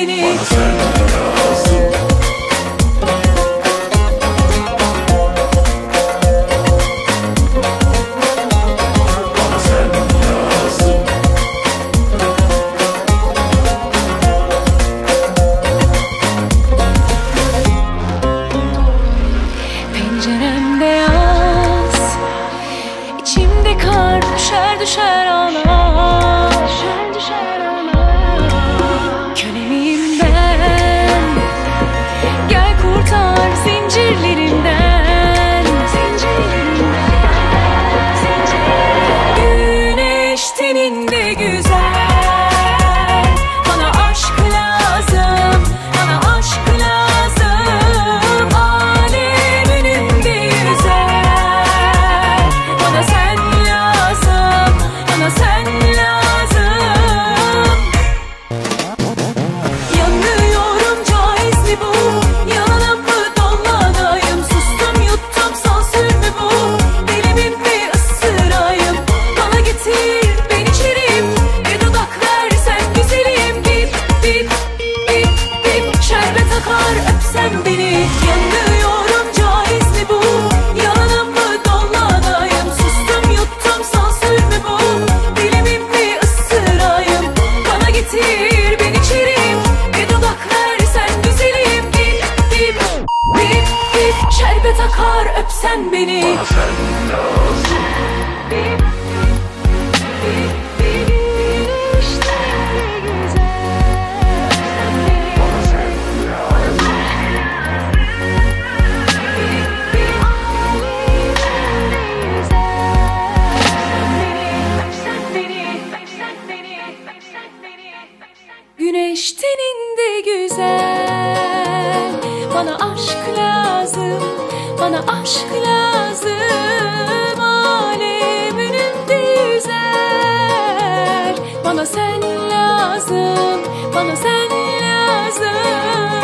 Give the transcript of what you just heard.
beni. Bana sen lazım. Bana sen lazım. Penceremde yaz, içimde kar düşer düşer ağlar. Kölemiyim ben, gel kurtar zincirlerimden. Güneş teninde güzel, bana aşk lazım, bana aşk lazım. Alem önümde yüzer, bana sen lazım, bana sen lazım. Yanıyorum, caiz mi bu? Yalan mı dolanayım? Sustum yuttum, sansür mü bu? Dilimin mi ısırayım? Bana getir, ben içerim. Bir dudak versen güzelim. Bip bip bip bip, şerbet akar öpsen beni. Yanıyorum, caiz mi bu? Yalan mı dolanayım? Sustum yuttum, sansür mü bu? Dilimin mi ısırayım? Bana getir, ben içerim. Bir dudak versen güzelim. Bip bip bip bip, şerbet akar öpsen beni. Bana sen lazım. Bip bip bip, işte güzel. Bana sen lazım. Bip bip, öpsen beni, öpsen beni, öpsen beni. Güneş teninde güzel, bana aşk lazım, bana aşk lazım. Alem önümde yüzer, bana sen lazım, bana sen lazım.